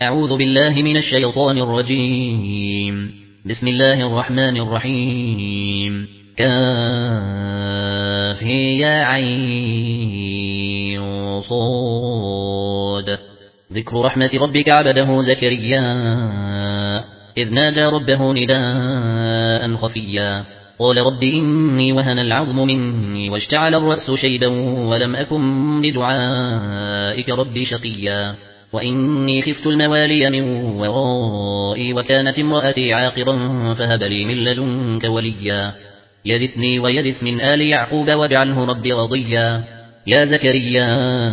أعوذ بالله من الشيطان الرجيم. بسم الله الرحمن الرحيم. كاف يا عين صاد. ذكر رحمة ربك عبده زكريا إذ نادى ربه نداء خفيا قال رب إني وهن العظم مني واشتعل الرأس شيبا ولم أكن بدعائك رب شقيا وإني خفت الموالي من ورائي وكانت امرأتي عاقرا فهب لي من لدنك وليا يرثني ويرث من آل يعقوب واجعله رب رضيا يا زكريا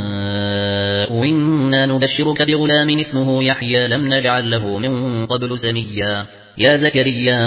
إنا نبشرك بغلام اسمه يحيى لم نجعل له من قبل سميا يا زكريا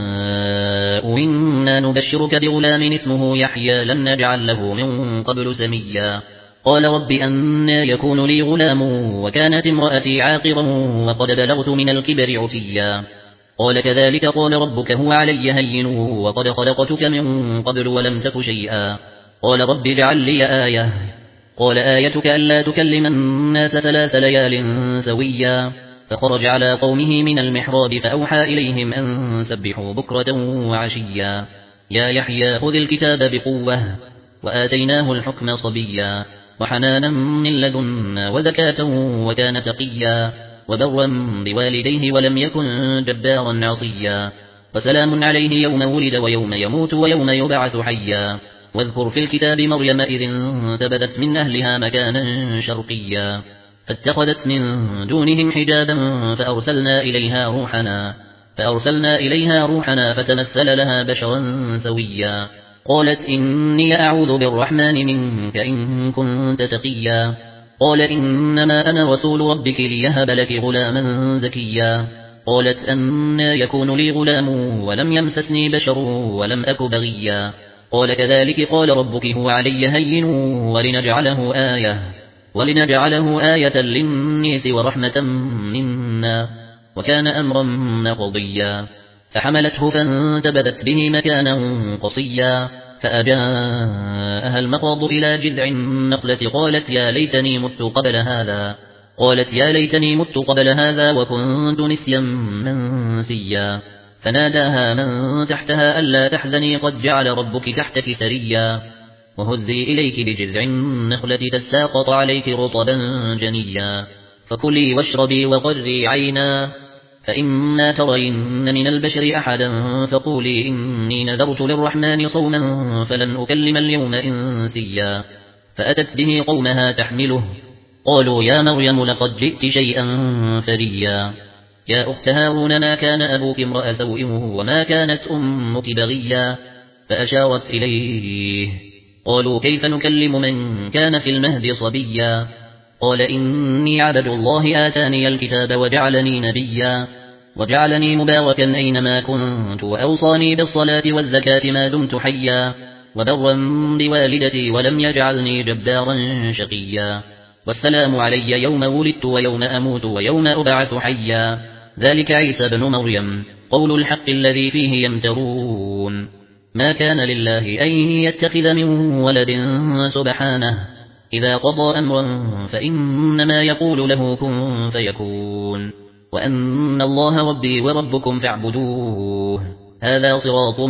إنا نبشرك بغلام اسمه يحيى لم نجعل له من قبل سميا قال رب أنى يكون لي غلام وكانت امرأتي عاقرا وقد بلغت من الكبر عتيا قال كذلك قال ربك هو علي هين وقد خلقتك من قبل ولم تك شيئا قال رب اجعل لي آية قال آيتك ألا تكلم الناس 3 ليال سويا فخرج على قومه من المحراب فأوحى إليهم أن سبحوا بكرة وعشيا يا يحيى خذ الكتاب بقوة وآتيناه الحكم صبيا وحنانا من لدنا وزكاة وكان تقيا وبرا بوالديه ولم يكن جبارا عصيا وسلام عليه يوم ولد ويوم يموت ويوم يبعث حيا واذكر في الكتاب مريم إذ انتبذت من أهلها مكانا شرقيا فاتخذت من دونهم حجابا فأرسلنا إليها روحنا فتمثل لها بشرا سويا قالت إني أعوذ بالرحمن منك إن كنت تقيا قال إنما أنا رسول ربك ليهب لك غلاما زكيا قالت أنى يكون لي غلام ولم يمسسني بشر ولم أك بغيا قال كذلك قال ربك هو علي هين ولنجعله آية للناس ورحمة منا وكان أمرا مقضيا فحملته فانتبذت به مكانا قصيا فأجاءها المخاض إلى جذع النخلة قالت يا ليتني مت قبل هذا وكنت نسيا منسيا فناداها من تحتها ألا تحزني قد جعل ربك تحتك سريا وهزي إليك بجذع النخلة تساقط عليك رطبا جنيا فكلي واشربي وقري عينا فإما ترين من البشر أحدا فقولي إني نذرت للرحمن صوما فلن أكلم اليوم إنسيا فأتت به قومها تحمله قالوا يا مريم لقد جئت شيئا فريا يا أخت هارون ما كان أبوك امرأ سوء وما كانت أمك بغيا فأشارت إليه قالوا كيف نكلم من كان في المهد صبيا قال إني عبد الله آتاني الكتاب وجعلني نبيا وجعلني مباركا أينما كنت وأوصاني بالصلاة والزكاة ما دمت حيا وبرا بوالدتي ولم يجعلني جبارا شقيا والسلام علي يوم ولدت ويوم أموت ويوم أبعث حيا ذلك عيسى بن مريم قول الحق الذي فيه يمترون ما كان لله أن يتخذ من ولد سبحانه إذا قضى أمرا فإنما يقول له كن فيكون وأن الله ربي وربكم فاعبدوه هذا صراط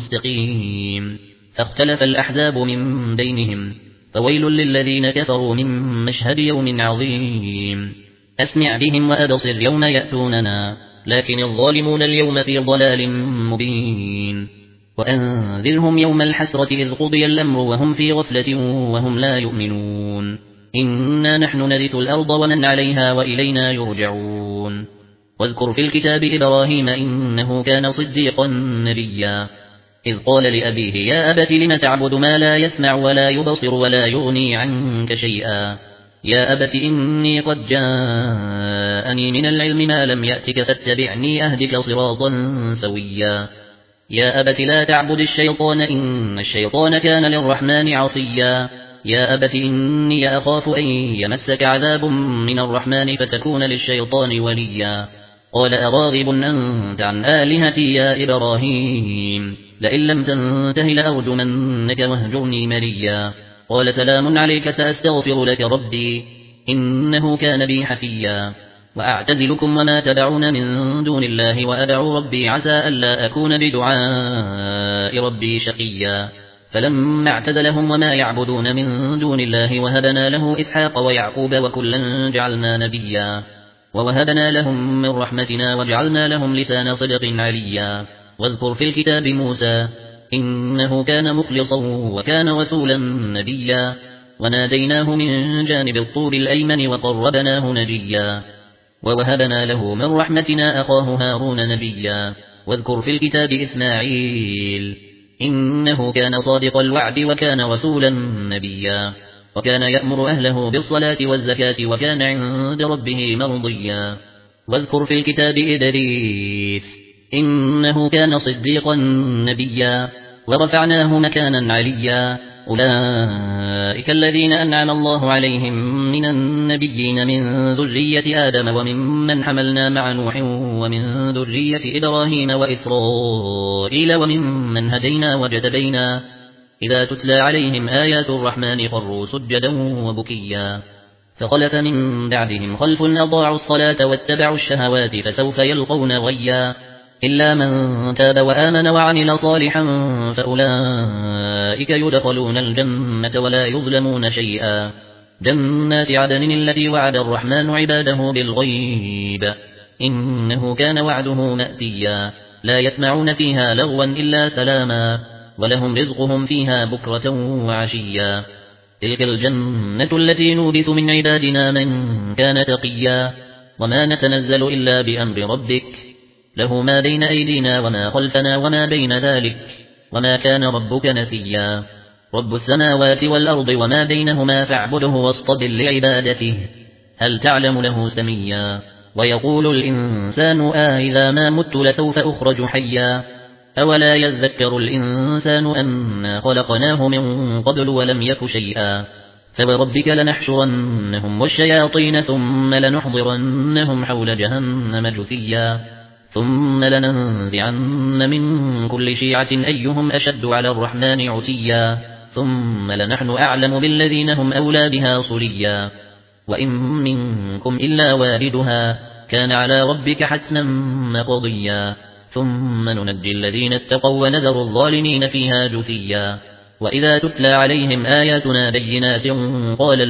مستقيم فاختلف الأحزاب من بينهم فويل للذين كفروا من مشهد يوم عظيم أسمع بهم وأبصر يوم يأتوننا لكن الظالمون اليوم في ضلال مبين وأنذرهم يوم الحسرة إذ قضي الأمر وهم في غفلة وهم لا يؤمنون إنا نحن نرث الأرض ومن عليها وإلينا يرجعون واذكر في الكتاب إبراهيم إنه كان صديقا نبيا إذ قال لأبيه يا أبت لم تعبد ما لا يسمع ولا يبصر ولا يغني عنك شيئا يا أبت إني قد جاءني من العلم ما لم يأتك فاتبعني أهدك صراطا سويا يا أبت لا تعبد الشيطان إن الشيطان كان للرحمن عصيا يا أبت إني أخاف أن يمسك عذاب من الرحمن فتكون للشيطان وليا قال أراغب أنت عن آلهتي يا إبراهيم لئن لم تنته لأرجمنك واهجرني مليا قال سلام عليك سأستغفر لك ربي إنه كان بي حفيا وأعتزلكم وما تدعون من دون الله وأدعو ربي عسى ألا أكون بدعاء ربي شقيا فلما اعتزلهم وما يعبدون من دون الله وهبنا له إسحاق ويعقوب وكلا جعلنا نبيا ووهبنا لهم من رحمتنا وجعلنا لهم لسان صدق عليا واذكر في الكتاب موسى إنه كان مخلصا وكان رسولا نبيا وناديناه من جانب الطور الأيمن وقربناه نجيا ووهبنا له من رحمتنا أخاه هارون نبيا واذكر في الكتاب إسماعيل إنه كان صادق الوعد وكان رسولا نبيا وكان يأمر أهله بالصلاة والزكاة وكان عند ربه مرضيا واذكر في الكتاب إدريس إنه كان صديقا نبيا ورفعناه مكانا عليا أولئك الذين أنعم الله عليهم من النبيين من ذرية آدم وممن حملنا مع نوح ومن ذرية إبراهيم وإسرائيل وممن هدينا وجتبينا إذا تتلى عليهم آيات الرحمن خروا سجدا وبكيا فخلف من بعدهم خلف أضاعوا الصلاة واتبعوا الشهوات فسوف يلقون غيا إلا من تاب وآمن وعمل صالحا فأولئك يدخلون الجنة ولا يظلمون شيئا جنات عدن التي وعد الرحمن عباده بالغيب إنه كان وعده مأتيا لا يسمعون فيها لغوا إلا سلاما ولهم رزقهم فيها بكرة وعشيا تلك الجنة التي نورث من عبادنا من كان تقيا وما نتنزل إلا بأمر ربك له ما بين أيدينا وما خلفنا وما بين ذلك وما كان ربك نسيا رب السماوات والأرض وما بينهما فاعبده واصطبر لعبادته هل تعلم له سميا ويقول الإنسان إذا ما مت لسوف أخرج حيا أولا يذكر الإنسان أنا خلقناه من قبل ولم يك شيئا فوربك لنحشرنهم والشياطين ثم لنحضرنهم حول جهنم جثيا ثم لننزعن من كل شيعة أيهم أشد على الرحمن عتيا ثم لنحن أعلم بالذين هم أولى بها صليا وإن منكم إلا واردها كان على ربك حتما مقضيا ثم ننجي الذين اتقوا ونذر الظالمين فيها جثيا وإذا تتلى عليهم آياتنا بينات قال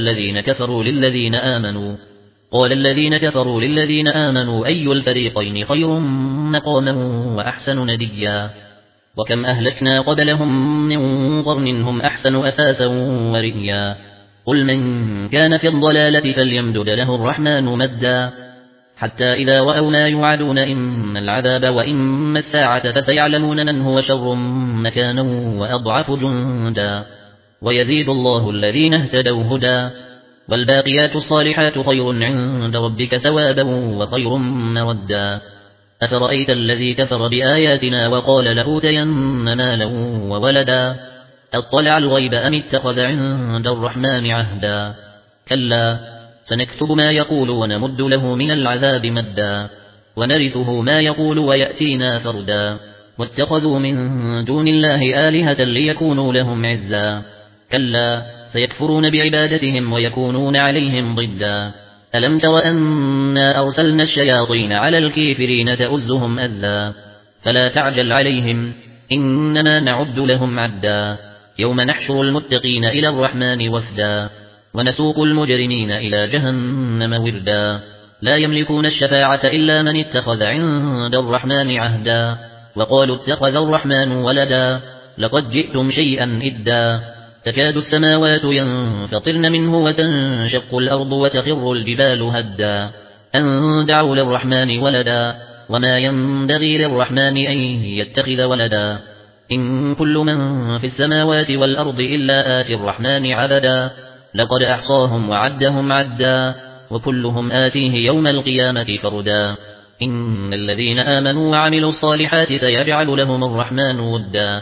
الذين كفروا للذين آمنوا أي الفريقين خير مقاما وأحسن نديا وكم أهلكنا قبلهم من قرن هم أحسن أثاثا ورئيا قل من كان في الضلالة فليمدد له الرحمن مدا حتى إذا رأوا ما يوعدون إما العذاب وإما الساعة فسيعلمون من هو شر مكانا وأضعف جندا ويزيد الله الذين اهتدوا هدى والباقيات الصالحات خير عند ربك ثوابا وخير مردا أفرأيت الذي كفر بآياتنا وقال لأوتين مالا وولدا أطلع الغيب أم اتخذ عند الرحمن عهدا كلا سنكتب ما يقول ونمد له من العذاب مدا ونرثه ما يقول ويأتينا فردا واتخذوا من دون الله آلهة ليكونوا لهم عزا كلا سيكفرون بعبادتهم ويكونون عليهم ضدا ألم تر أنا أرسلنا الشياطين على الكافرين تؤزهم أزا فلا تعجل عليهم إنما نعد لهم عدا يوم نحشر المتقين إلى الرحمن وفدا ونسوق المجرمين إلى جهنم وردا لا يملكون الشفاعة إلا من اتخذ عند الرحمن عهدا وقالوا اتخذ الرحمن ولدا لقد جئتم شيئا إدا تكاد السماوات ينفطرن منه وتنشق الأرض وتخر الجبال هدا أن دعوا للرحمن ولدا وما ينبغي للرحمن أن يتخذ ولدا إن كل من في السماوات والأرض إلا آتي الرحمن عبدا لقد أحصاهم وعدهم عدا وكلهم آتيه يوم القيامة فردا إن الذين آمنوا وعملوا الصالحات سيجعل لهم الرحمن ودا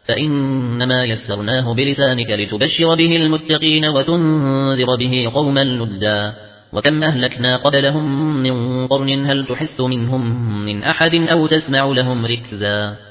فإنما يسرناه بلسانك لتبشر به المتقين وتنذر به قوما لدا وكم أهلكنا قبلهم من قرن هل تحس منهم من أحد أو تسمع لهم ركزا